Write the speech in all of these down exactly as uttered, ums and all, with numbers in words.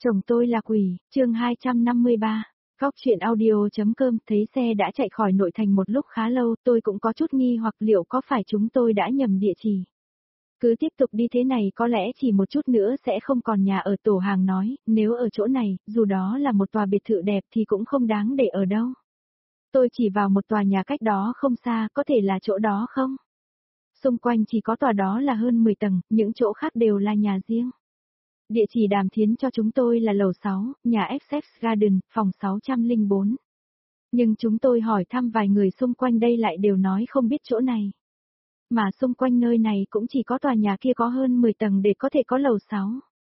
Chồng tôi là quỷ, chương hai trăm năm mươi ba. Góc truyện audio.com. Thấy xe đã chạy khỏi nội thành một lúc khá lâu, tôi cũng có chút nghi hoặc liệu có phải chúng tôi đã nhầm địa chỉ. Cứ tiếp tục đi thế này có lẽ chỉ một chút nữa sẽ không còn nhà ở. Tổ hàng nói, nếu ở chỗ này, dù đó là một tòa biệt thự đẹp thì cũng không đáng để ở đâu. Tôi chỉ vào một tòa nhà cách đó không xa, có thể là chỗ đó không? Xung quanh chỉ có tòa đó là hơn mười tầng, những chỗ khác đều là nhà riêng. Địa chỉ Đàm Thiến cho chúng tôi là lầu sáu, nhà Essex Garden, phòng sáu trăm lẻ bốn. Nhưng chúng tôi hỏi thăm vài người xung quanh đây lại đều nói không biết chỗ này. Mà xung quanh nơi này cũng chỉ có tòa nhà kia có hơn mười tầng để có thể có lầu sáu.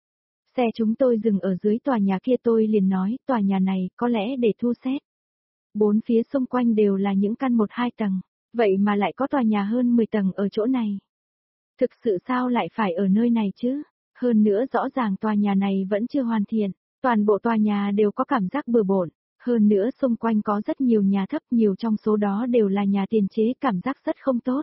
Xe chúng tôi dừng ở dưới tòa nhà kia, tôi liền nói, tòa nhà này có lẽ để thu xếp. Bốn phía xung quanh đều là những căn một hai tầng, vậy mà lại có tòa nhà hơn mười tầng ở chỗ này. Thực sự sao lại phải ở nơi này chứ? Hơn nữa rõ ràng tòa nhà này vẫn chưa hoàn thiện, toàn bộ tòa nhà đều có cảm giác bừa bộn, hơn nữa xung quanh có rất nhiều nhà thấp, nhiều trong số đó đều là nhà tiền chế, cảm giác rất không tốt.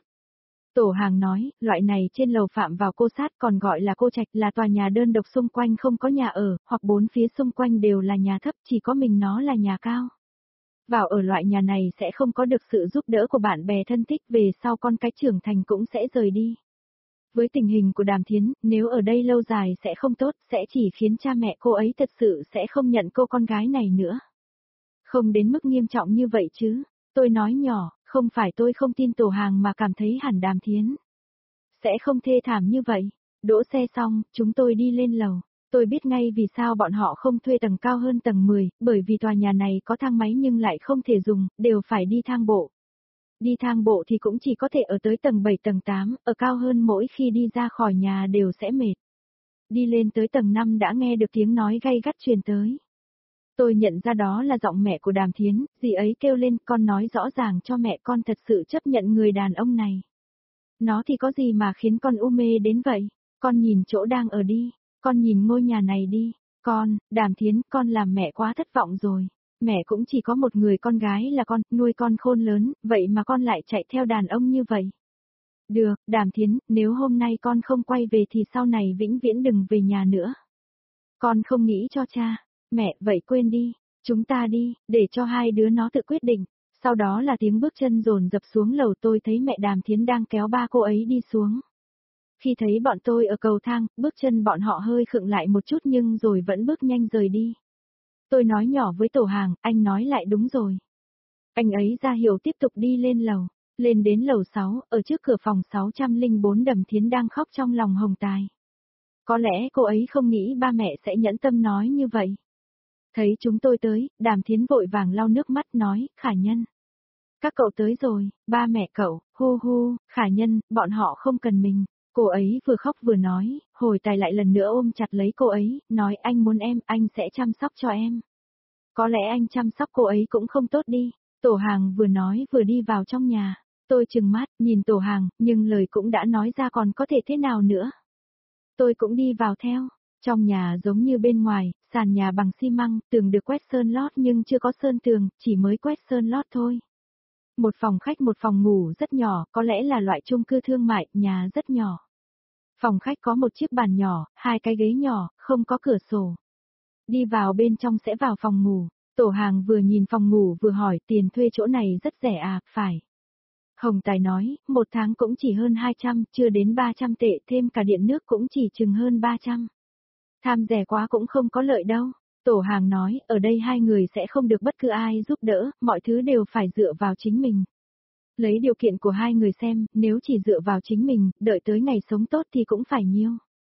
Tổ hàng nói, loại này trên lầu phạm vào cô sát còn gọi là cô trạch, là tòa nhà đơn độc xung quanh không có nhà ở, hoặc bốn phía xung quanh đều là nhà thấp, chỉ có mình nó là nhà cao. Vào ở loại nhà này sẽ không có được sự giúp đỡ của bạn bè thân thích, về sau con cái trưởng thành cũng sẽ rời đi. Với tình hình của Đàm Thiến, nếu ở đây lâu dài sẽ không tốt, sẽ chỉ khiến cha mẹ cô ấy thật sự sẽ không nhận cô con gái này nữa. Không đến mức nghiêm trọng như vậy chứ, tôi nói nhỏ, không phải tôi không tin tổ hàng mà cảm thấy hẳn Đàm Thiến sẽ không thê thảm như vậy. Đỗ xe xong, chúng tôi đi lên lầu. Tôi biết ngay vì sao bọn họ không thuê tầng cao hơn tầng mười, bởi vì tòa nhà này có thang máy nhưng lại không thể dùng, đều phải đi thang bộ. Đi thang bộ thì cũng chỉ có thể ở tới tầng bảy tầng tám, ở cao hơn mỗi khi đi ra khỏi nhà đều sẽ mệt. Đi lên tới tầng năm đã nghe được tiếng nói gay gắt truyền tới. Tôi nhận ra đó là giọng mẹ của Đàm Thiến, dì ấy kêu lên, con nói rõ ràng cho mẹ con thật sự chấp nhận người đàn ông này. Nó thì có gì mà khiến con u mê đến vậy, con nhìn chỗ đang ở đi, con nhìn ngôi nhà này đi, con, Đàm Thiến, con làm mẹ quá thất vọng rồi. Mẹ cũng chỉ có một người con gái là con, nuôi con khôn lớn, vậy mà con lại chạy theo đàn ông như vậy. Được, Đàm Thiến, nếu hôm nay con không quay về thì sau này vĩnh viễn đừng về nhà nữa. Con không nghĩ cho cha. Mẹ, vậy quên đi, chúng ta đi, để cho hai đứa nó tự quyết định. Sau đó là tiếng bước chân dồn dập xuống lầu, tôi thấy mẹ Đàm Thiến đang kéo ba cô ấy đi xuống. Khi thấy bọn tôi ở cầu thang, bước chân bọn họ hơi khựng lại một chút nhưng rồi vẫn bước nhanh rời đi. Tôi nói nhỏ với tổ hàng, anh nói lại đúng rồi. Anh ấy ra hiệu tiếp tục đi lên lầu. Lên đến lầu sáu, ở trước cửa phòng sáu trăm lẻ bốn Đàm Thiến đang khóc trong lòng hồng tài. Có lẽ cô ấy không nghĩ ba mẹ sẽ nhẫn tâm nói như vậy. Thấy chúng tôi tới, Đàm Thiến vội vàng lau nước mắt nói, Khả Nhân. Các cậu tới rồi, ba mẹ cậu, hu hu, Khả Nhân, bọn họ không cần mình. Cô ấy vừa khóc vừa nói, hồi tài lại lần nữa ôm chặt lấy cô ấy, nói anh muốn em, anh sẽ chăm sóc cho em. Có lẽ anh chăm sóc cô ấy cũng không tốt đi. Tổ hàng vừa nói vừa đi vào trong nhà. Tôi trừng mắt, nhìn tổ hàng, nhưng lời cũng đã nói ra còn có thể thế nào nữa. Tôi cũng đi vào theo. Trong nhà giống như bên ngoài, sàn nhà bằng xi măng, tường được quét sơn lót nhưng chưa có sơn tường, chỉ mới quét sơn lót thôi. Một phòng khách một phòng ngủ rất nhỏ, có lẽ là loại chung cư thương mại, nhà rất nhỏ. Phòng khách có một chiếc bàn nhỏ, hai cái ghế nhỏ, không có cửa sổ. Đi vào bên trong sẽ vào phòng ngủ. Tổ hàng vừa nhìn phòng ngủ vừa hỏi, tiền thuê chỗ này rất rẻ à, phải. Hồng Tài nói, một tháng cũng chỉ hơn hai trăm, chưa đến ba trăm tệ, thêm cả điện nước cũng chỉ chừng hơn ba trăm. Tham rẻ quá cũng không có lợi đâu. Tổ hàng nói, ở đây hai người sẽ không được bất cứ ai giúp đỡ, mọi thứ đều phải dựa vào chính mình. Lấy điều kiện của hai người xem, nếu chỉ dựa vào chính mình, đợi tới ngày sống tốt thì cũng phải nhiêu.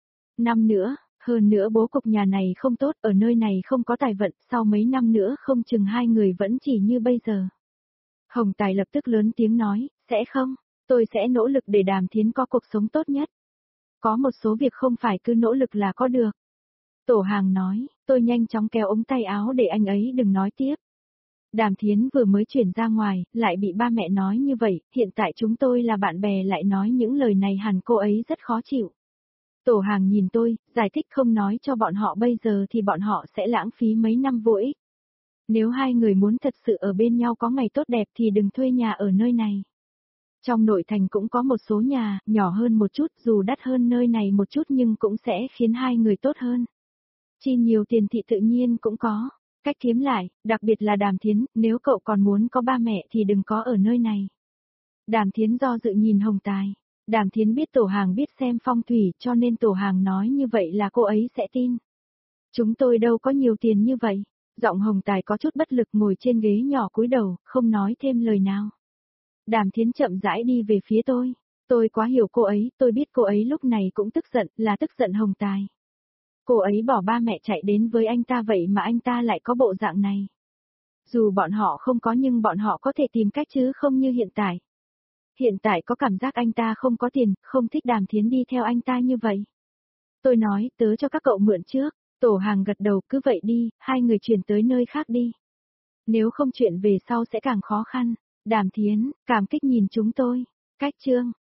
Năm nữa, hơn nữa bố cục nhà này không tốt, ở nơi này không có tài vận, sau mấy năm nữa không chừng hai người vẫn chỉ như bây giờ. Hồng Tài lập tức lớn tiếng nói, sẽ không, tôi sẽ nỗ lực để Đàm Thiến có cuộc sống tốt nhất. Có một số việc không phải cứ nỗ lực là có được. Tổ hàng nói, tôi nhanh chóng kéo ống tay áo để anh ấy đừng nói tiếp. Đàm Thiến vừa mới chuyển ra ngoài, lại bị ba mẹ nói như vậy, hiện tại chúng tôi là bạn bè lại nói những lời này hẳn cô ấy rất khó chịu. Tổ hàng nhìn tôi, giải thích không nói cho bọn họ bây giờ thì bọn họ sẽ lãng phí mấy năm vô ích. Nếu hai người muốn thật sự ở bên nhau có ngày tốt đẹp thì đừng thuê nhà ở nơi này. Trong nội thành cũng có một số nhà, nhỏ hơn một chút, dù đắt hơn nơi này một chút nhưng cũng sẽ khiến hai người tốt hơn. Chi nhiều tiền thì tự nhiên cũng có. Cách kiếm lại, đặc biệt là Đàm Thiến, nếu cậu còn muốn có ba mẹ thì đừng có ở nơi này. Đàm Thiến do dự nhìn Hồng Tài. Đàm Thiến biết Tổ Hàng biết xem phong thủy cho nên Tổ Hàng nói như vậy là cô ấy sẽ tin. Chúng tôi đâu có nhiều tiền như vậy. Giọng Hồng Tài có chút bất lực ngồi trên ghế nhỏ cúi đầu, không nói thêm lời nào. Đàm Thiến chậm rãi đi về phía tôi. Tôi quá hiểu cô ấy, tôi biết cô ấy lúc này cũng tức giận, là tức giận Hồng Tài. Cô ấy bỏ ba mẹ chạy đến với anh ta vậy mà anh ta lại có bộ dạng này. Dù bọn họ không có nhưng bọn họ có thể tìm cách chứ không như hiện tại. Hiện tại có cảm giác anh ta không có tiền, không thích Đàm Thiến đi theo anh ta như vậy. Tôi nói, tớ cho các cậu mượn trước. Tổ Hàng gật đầu, cứ vậy đi, hai người chuyển tới nơi khác đi. Nếu không chuyện về sau sẽ càng khó khăn. Đàm Thiến, cảm kích nhìn chúng tôi. Cách chương.